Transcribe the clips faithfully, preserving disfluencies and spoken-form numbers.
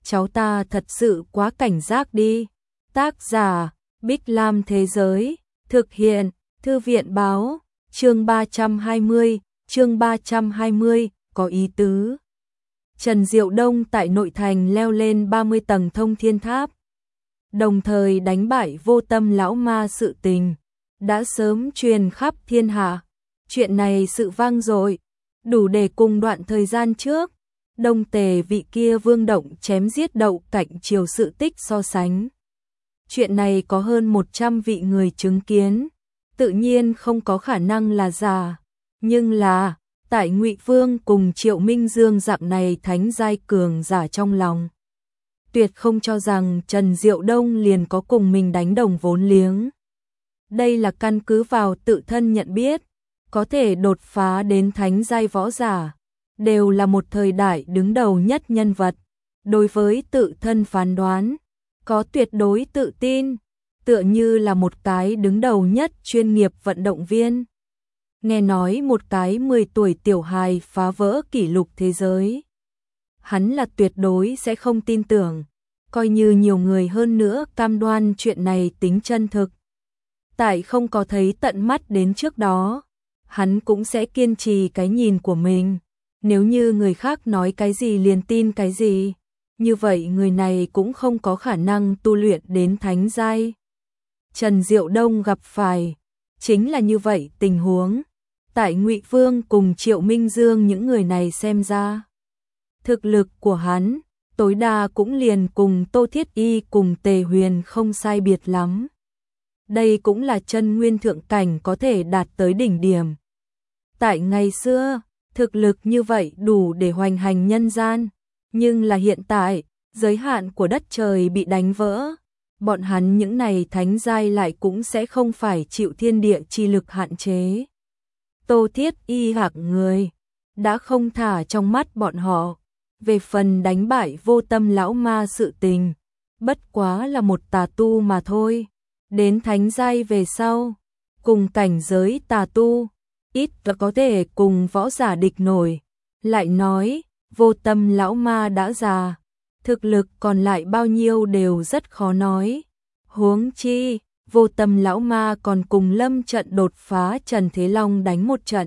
cháu ta thật sự quá cảnh giác đi. Tác giả, Bích Lam Thế Giới, thực hiện, Thư viện Báo, chương ba trăm hai mươi, chương ba trăm hai mươi, có ý tứ. Trần Diệu Đông tại nội thành leo lên ba mươi tầng thông thiên tháp, đồng thời đánh bại Vô Tâm lão ma sự tình, đã sớm truyền khắp thiên hạ. Chuyện này sự vang dội, đủ để cùng đoạn thời gian trước, Đông Tề vị kia vương động chém giết Đậu Cảnh Triều sự tích so sánh. Chuyện này có hơn một trăm vị người chứng kiến, tự nhiên không có khả năng là giả, nhưng là tại Ngụy Vương cùng Triệu Minh Dương dạng này thánh giai cường giả trong lòng, tuyệt không cho rằng Trần Diệu Đông liền có cùng mình đánh đồng vốn liếng. Đây là căn cứ vào tự thân nhận biết, có thể đột phá đến thánh giai võ giả, đều là một thời đại đứng đầu nhất nhân vật, đối với tự thân phán đoán, có tuyệt đối tự tin, tựa như là một cái đứng đầu nhất chuyên nghiệp vận động viên. Nghe nói một cái mười tuổi tiểu hài phá vỡ kỷ lục thế giới, hắn là tuyệt đối sẽ không tin tưởng, coi như nhiều người hơn nữa cam đoan chuyện này tính chân thực. Tại không có thấy tận mắt đến trước đó, hắn cũng sẽ kiên trì cái nhìn của mình. Nếu như người khác nói cái gì liền tin cái gì, như vậy người này cũng không có khả năng tu luyện đến thánh giai. Trần Diệu Đông gặp phải chính là như vậy tình huống. Tại Ngụy Vương cùng Triệu Minh Dương những người này xem ra, thực lực của hắn tối đa cũng liền cùng Tô Thiết Y cùng Tề Huyền không sai biệt lắm. Đây cũng là chân nguyên thượng cảnh có thể đạt tới đỉnh điểm. Tại ngày xưa, thực lực như vậy đủ để hoành hành nhân gian, nhưng là hiện tại, giới hạn của đất trời bị đánh vỡ, bọn hắn những này thánh giai lại cũng sẽ không phải chịu thiên địa chi lực hạn chế. Tô Thiết Y hạng người đã không thả trong mắt bọn họ, về phần đánh bại Vô Tâm lão ma sự tình, bất quá là một tà tu mà thôi. Đến thánh giai về sau, cùng cảnh giới tà tu, ít và có thể cùng võ giả địch nổi. Lại nói, Vô Tâm lão ma đã già, thực lực còn lại bao nhiêu đều rất khó nói. Huống chi, Vô Tâm lão ma còn cùng lâm trận đột phá Trần Thế Long đánh một trận.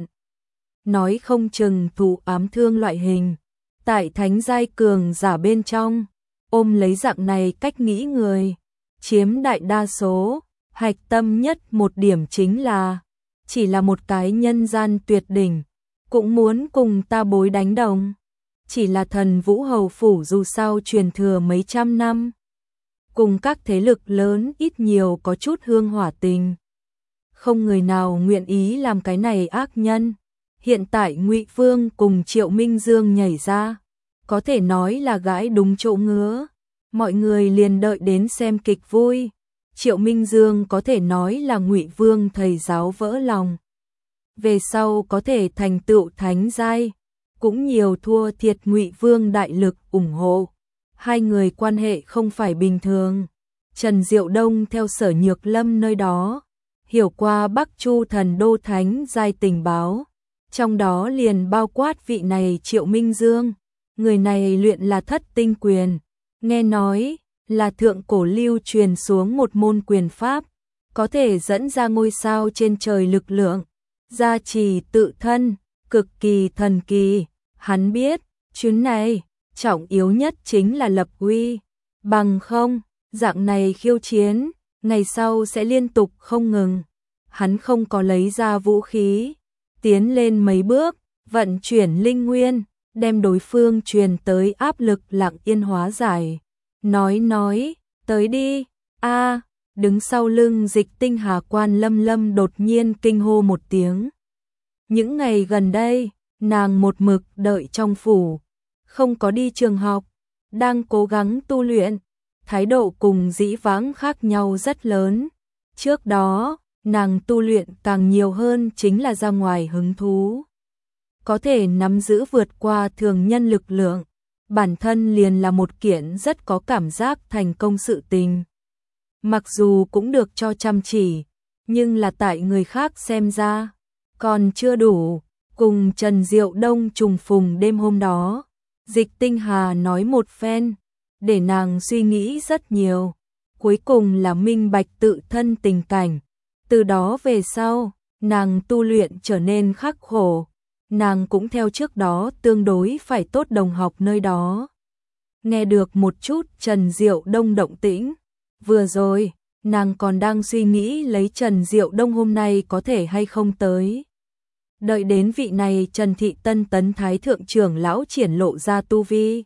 Nói không chừng thụ ám thương loại hình, tại thánh giai cường giả bên trong, ôm lấy dạng này cách nghĩ người, chiếm đại đa số. Hạch tâm nhất một điểm chính là, chỉ là một cái nhân gian tuyệt đỉnh, cũng muốn cùng ta bối đánh đồng. Chỉ là Thần Vũ Hầu Phủ dù sao truyền thừa mấy trăm năm, cùng các thế lực lớn ít nhiều có chút hương hỏa tình. Không người nào nguyện ý làm cái này ác nhân. Hiện tại Ngụy Vương cùng Triệu Minh Dương nhảy ra, có thể nói là gãi đúng chỗ ngứa. Mọi người liền đợi đến xem kịch vui. Triệu Minh Dương có thể nói là Ngụy Vương thầy giáo vỡ lòng. Về sau có thể thành tựu thánh giai, cũng nhiều thua thiệt Ngụy Vương đại lực ủng hộ. Hai người quan hệ không phải bình thường. Trần Diệu Đông theo Sở Nhược Lâm nơi đó, hiểu qua Bắc Chu thần đô thánh giai tình báo. Trong đó liền bao quát vị này Triệu Minh Dương. Người này luyện là thất tinh quyền. Nghe nói là thượng cổ lưu truyền xuống một môn quyền pháp, có thể dẫn ra ngôi sao trên trời lực lượng, gia trì tự thân, cực kỳ thần kỳ. Hắn biết, chuyến này, trọng yếu nhất chính là lập uy, bằng không, dạng này khiêu chiến, ngày sau sẽ liên tục không ngừng. Hắn không có lấy ra vũ khí, tiến lên mấy bước, vận chuyển linh nguyên, đem đối phương truyền tới áp lực lặng yên hóa giải. Nói nói, tới đi, a đứng sau lưng Dịch Tinh Hà Quan Lâm Lâm đột nhiên kinh hô một tiếng. Những ngày gần đây, nàng một mực đợi trong phủ, không có đi trường học, đang cố gắng tu luyện, thái độ cùng dĩ vãng khác nhau rất lớn. Trước đó, nàng tu luyện càng nhiều hơn chính là ra ngoài hứng thú. Có thể nắm giữ vượt qua thường nhân lực lượng, bản thân liền là một kiện rất có cảm giác thành công sự tình. Mặc dù cũng được cho chăm chỉ, nhưng là tại người khác xem ra, còn chưa đủ. Cùng Trần Diệu Đông trùng phùng đêm hôm đó, Dịch Tinh Hà nói một phen, để nàng suy nghĩ rất nhiều, cuối cùng là minh bạch tự thân tình cảnh. Từ đó về sau, nàng tu luyện trở nên khắc khổ, nàng cũng theo trước đó tương đối phải tốt đồng học nơi đó. Nghe được một chút Trần Diệu Đông động tĩnh, vừa rồi, nàng còn đang suy nghĩ lấy Trần Diệu Đông hôm nay có thể hay không tới. Đợi đến vị này Trần Thị Tân Tấn Thái Thượng trưởng lão triển lộ ra tu vi,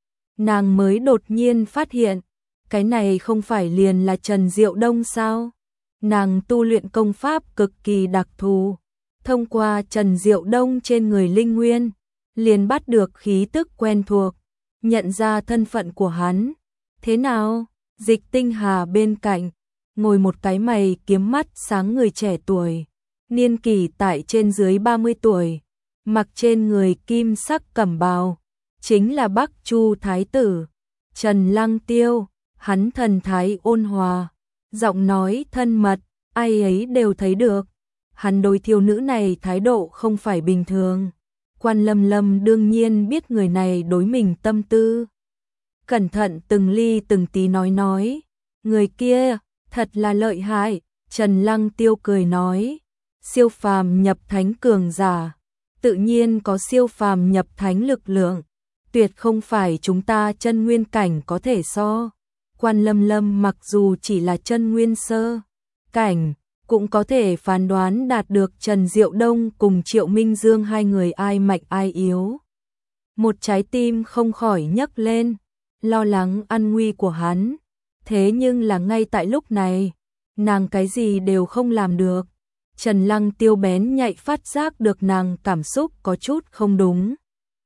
nàng mới đột nhiên phát hiện, cái này không phải liền là Trần Diệu Đông sao? Nàng tu luyện công pháp cực kỳ đặc thù, thông qua Trần Diệu Đông trên người linh nguyên, liền bắt được khí tức quen thuộc, nhận ra thân phận của hắn. Thế nào? Dịch Tinh Hà bên cạnh, ngồi một cái mày kiếm mắt sáng người trẻ tuổi, niên kỷ tại trên dưới ba mươi tuổi, mặc trên người kim sắc cẩm bào, chính là Bắc Chu Thái tử, Trần Lăng Tiêu. Hắn thần thái ôn hòa, giọng nói thân mật, ai ấy đều thấy được. Hắn đối thiếu nữ này thái độ không phải bình thường. Quan Lâm Lâm đương nhiên biết người này đối mình tâm tư. Cẩn thận từng ly từng tí nói nói. Người kia, thật là lợi hại. Trần Lăng Tiêu cười nói. Siêu phàm nhập thánh cường giả. Tự nhiên có siêu phàm nhập thánh lực lượng. Tuyệt không phải chúng ta chân nguyên cảnh có thể so. Quan Lâm Lâm mặc dù chỉ là chân nguyên sơ cảnh, cũng có thể phán đoán đạt được Trần Diệu Đông cùng Triệu Minh Dương hai người ai mạnh ai yếu. Một trái tim không khỏi nhấc lên, lo lắng an nguy của hắn. Thế nhưng là ngay tại lúc này, nàng cái gì đều không làm được. Trần Lăng Tiêu bén nhạy phát giác được nàng cảm xúc có chút không đúng.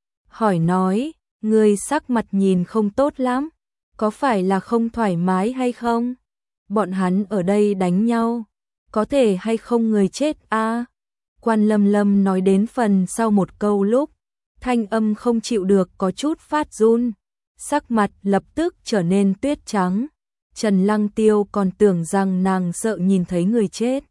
Hỏi nói, ngươi sắc mặt nhìn không tốt lắm. Có phải là không thoải mái hay không? Bọn hắn ở đây đánh nhau, có thể hay không người chết a? À? Quan Lâm Lâm nói đến phần sau một câu lúc, thanh âm không chịu được có chút phát run, sắc mặt lập tức trở nên tuyết trắng. Trần Lăng Tiêu còn tưởng rằng nàng sợ nhìn thấy người chết.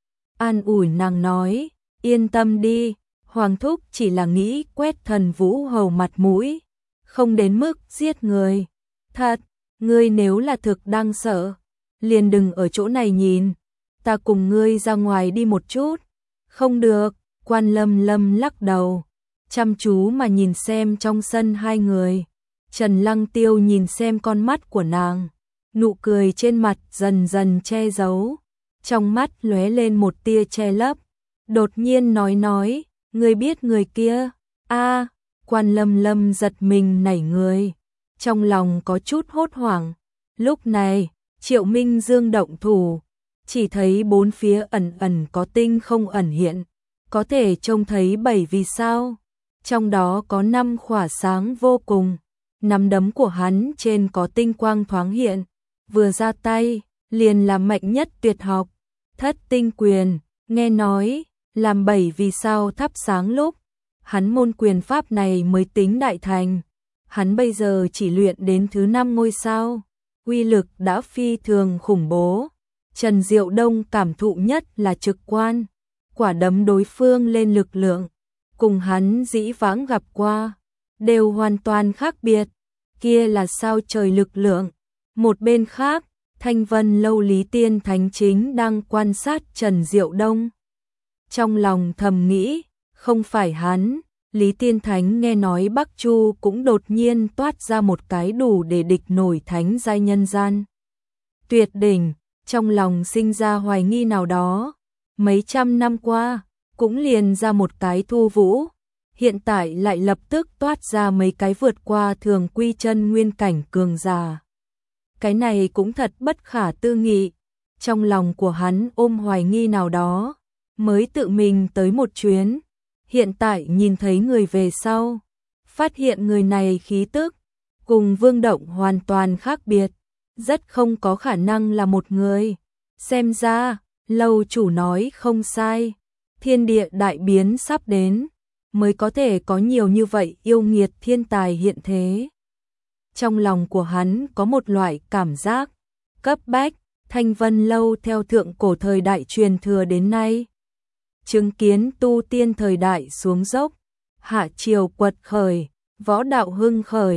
An ủi nàng nói, yên tâm đi, Hoàng thúc chỉ là nghĩ quét Thần Vũ Hầu mặt mũi, không đến mức giết người. Thật, ngươi nếu là thực đang sợ, liền đừng ở chỗ này nhìn, ta cùng ngươi ra ngoài đi một chút. Không được, Quan Lâm Lâm lắc đầu, chăm chú mà nhìn xem trong sân hai người. Trần Lăng Tiêu nhìn xem con mắt của nàng, nụ cười trên mặt dần dần che giấu, trong mắt lóe lên một tia che lấp, đột nhiên nói nói, ngươi biết người kia? A, Quan Lâm Lâm giật mình nảy người, trong lòng có chút hốt hoảng. Lúc này, Triệu Minh Dương động thủ, chỉ thấy bốn phía ẩn ẩn có tinh không ẩn hiện, có thể trông thấy bảy vì sao, trong đó có năm khỏa sáng vô cùng. Nắm đấm của hắn trên có tinh quang thoáng hiện, vừa ra tay, liền làm mạnh nhất tuyệt học, Thất Tinh Quyền. Nghe nói, làm bảy vì sao thắp sáng lúc, hắn môn quyền pháp này mới tính đại thành. Hắn bây giờ chỉ luyện đến thứ năm ngôi sao, uy lực đã phi thường khủng bố. Trần Diệu Đông cảm thụ nhất là trực quan, quả đấm đối phương lên lực lượng, cùng hắn dĩ vãng gặp qua, đều hoàn toàn khác biệt. Kia là sao trời lực lượng. Một bên khác, Thanh Vân Lâu Lý Tiên Thánh chính đang quan sát Trần Diệu Đông. Trong lòng thầm nghĩ, không phải hắn. Lý Tiên Thánh nghe nói Bắc Chu cũng đột nhiên toát ra một cái đủ để địch nổi thánh giai nhân gian tuyệt đỉnh, trong lòng sinh ra hoài nghi nào đó. Mấy trăm năm qua, cũng liền ra một cái Thu Vũ, hiện tại lại lập tức toát ra mấy cái vượt qua thường quy chân nguyên cảnh cường giả. Cái này cũng thật bất khả tư nghị. Trong lòng của hắn ôm hoài nghi nào đó, mới tự mình tới một chuyến. Hiện tại nhìn thấy người về sau, phát hiện người này khí tức cùng Vương Động hoàn toàn khác biệt, rất không có khả năng là một người. Xem ra, lâu chủ nói không sai, thiên địa đại biến sắp đến, mới có thể có nhiều như vậy yêu nghiệt thiên tài hiện thế. Trong lòng của hắn có một loại cảm giác cấp bách. Thanh Vân Lâu theo thượng cổ thời đại truyền thừa đến nay, chứng kiến tu tiên thời đại xuống dốc, hạ triều quật khởi, võ đạo hưng khởi,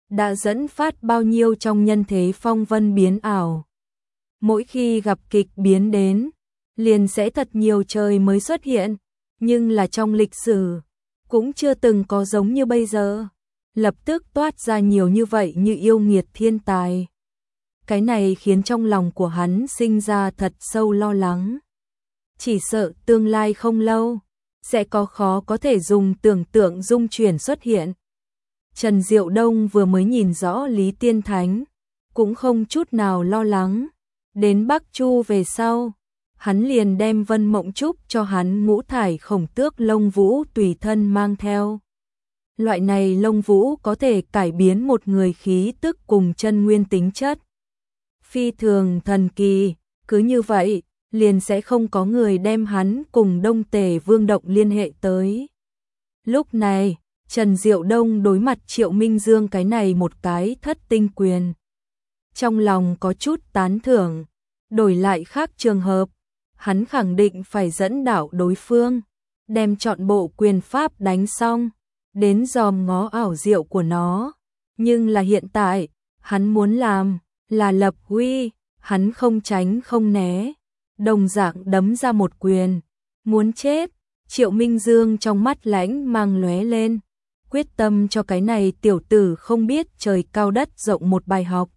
đã dẫn phát bao nhiêu trong nhân thế phong vân biến ảo. Mỗi khi gặp kịch biến đến, liền sẽ thật nhiều trời mới xuất hiện, nhưng là trong lịch sử, cũng chưa từng có giống như bây giờ. Lập tức toát ra nhiều như vậy như yêu nghiệt thiên tài. Cái này khiến trong lòng của hắn sinh ra thật sâu lo lắng. Chỉ sợ tương lai không lâu, sẽ có khó có thể dùng tưởng tượng dung chuyển xuất hiện. Trần Diệu Đông vừa mới nhìn rõ Lý Tiên Thánh, cũng không chút nào lo lắng. Đến Bắc Chu về sau, hắn liền đem Vân Mộng Trúc cho hắn ngũ thải khổng tước lông vũ tùy thân mang theo. Loại này lông vũ có thể cải biến một người khí tức cùng chân nguyên tính chất. Phi thường thần kỳ, cứ như vậy, liền sẽ không có người đem hắn cùng Đông Tề Vương Động liên hệ tới. Lúc này, Trần Diệu Đông đối mặt Triệu Minh Dương cái này một cái thất tinh quyền. Trong lòng có chút tán thưởng, đổi lại khác trường hợp, hắn khẳng định phải dẫn đảo đối phương, đem chọn bộ quyền pháp đánh xong, đến dòm ngó ảo diệu của nó. Nhưng là hiện tại, hắn muốn làm, là lập uy, hắn không tránh không né, đồng dạng đấm ra một quyền, muốn chết. Triệu Minh Dương trong mắt lãnh mang lóe lên, quyết tâm cho cái này tiểu tử không biết trời cao đất rộng một bài học.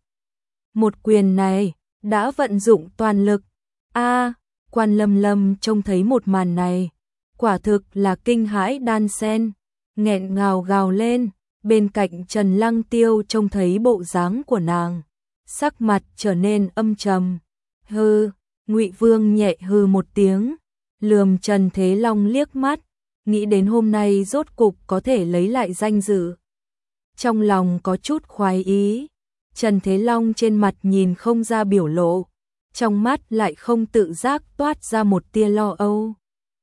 Một quyền này, đã vận dụng toàn lực. A, Quan Lâm Lâm trông thấy một màn này, quả thực là kinh hãi đan sen, nghẹn ngào gào lên. Bên cạnh Trần Lăng Tiêu trông thấy bộ dáng của nàng, sắc mặt trở nên âm trầm. Hừ, Ngụy Vương nhẹ hừ một tiếng, lườm Trần Thế Long liếc mắt, nghĩ đến hôm nay rốt cục có thể lấy lại danh dự. Trong lòng có chút khoái ý, Trần Thế Long trên mặt nhìn không ra biểu lộ, trong mắt lại không tự giác toát ra một tia lo âu.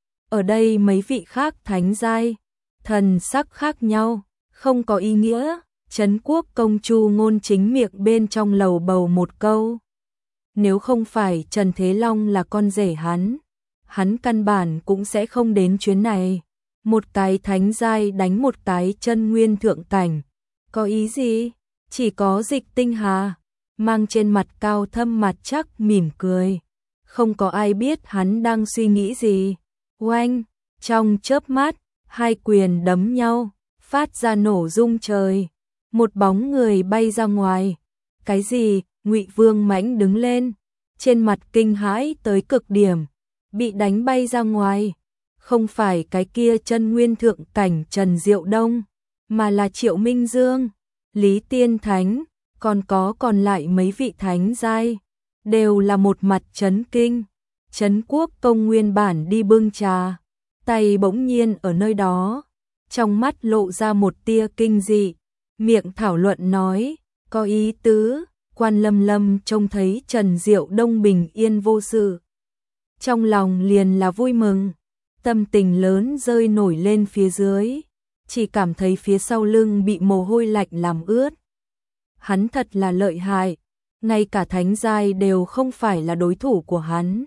Ở đây mấy vị khác thánh giai, thần sắc khác nhau, không có ý nghĩa. Trấn Quốc công Chu Ngôn chính miệng bên trong lầu bầu một câu. Nếu không phải Trần Thế Long là con rể hắn, hắn căn bản cũng sẽ không đến chuyến này. Một cái thánh giai đánh một cái chân nguyên thượng cảnh, có ý gì? Chỉ có Dịch Tinh Hà, mang trên mặt cao thâm mặt chắc mỉm cười. Không có ai biết hắn đang suy nghĩ gì. Oanh, trong chớp mắt, hai quyền đấm nhau, phát ra nổ rung trời. Một bóng người bay ra ngoài. Cái gì? Ngụy Vương mãnh đứng lên, trên mặt kinh hãi tới cực điểm, bị đánh bay ra ngoài. Không phải cái kia chân nguyên thượng cảnh Trần Diệu Đông, mà là Triệu Minh Dương, Lý Tiên Thánh, còn có còn lại mấy vị thánh giai, đều là một mặt chấn kinh. Trấn Quốc công nguyên bản đi bưng trà, tay bỗng nhiên ở nơi đó, trong mắt lộ ra một tia kinh dị, miệng thảo luận nói, có ý tứ. Quan Lâm Lâm trông thấy Trần Diệu Đông bình yên vô sự, trong lòng liền là vui mừng, tâm tình lớn rơi nổi lên phía dưới, chỉ cảm thấy phía sau lưng bị mồ hôi lạnh làm ướt. Hắn thật là lợi hại, ngay cả thánh giai đều không phải là đối thủ của hắn.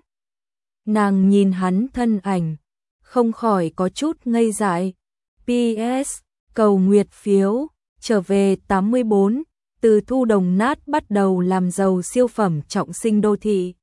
Nàng nhìn hắn thân ảnh, không khỏi có chút ngây dại. pê ét cầu nguyệt phiếu, trở về tám mươi bốn, từ thu đồng nát bắt đầu làm giàu siêu phẩm trọng sinh đô thị.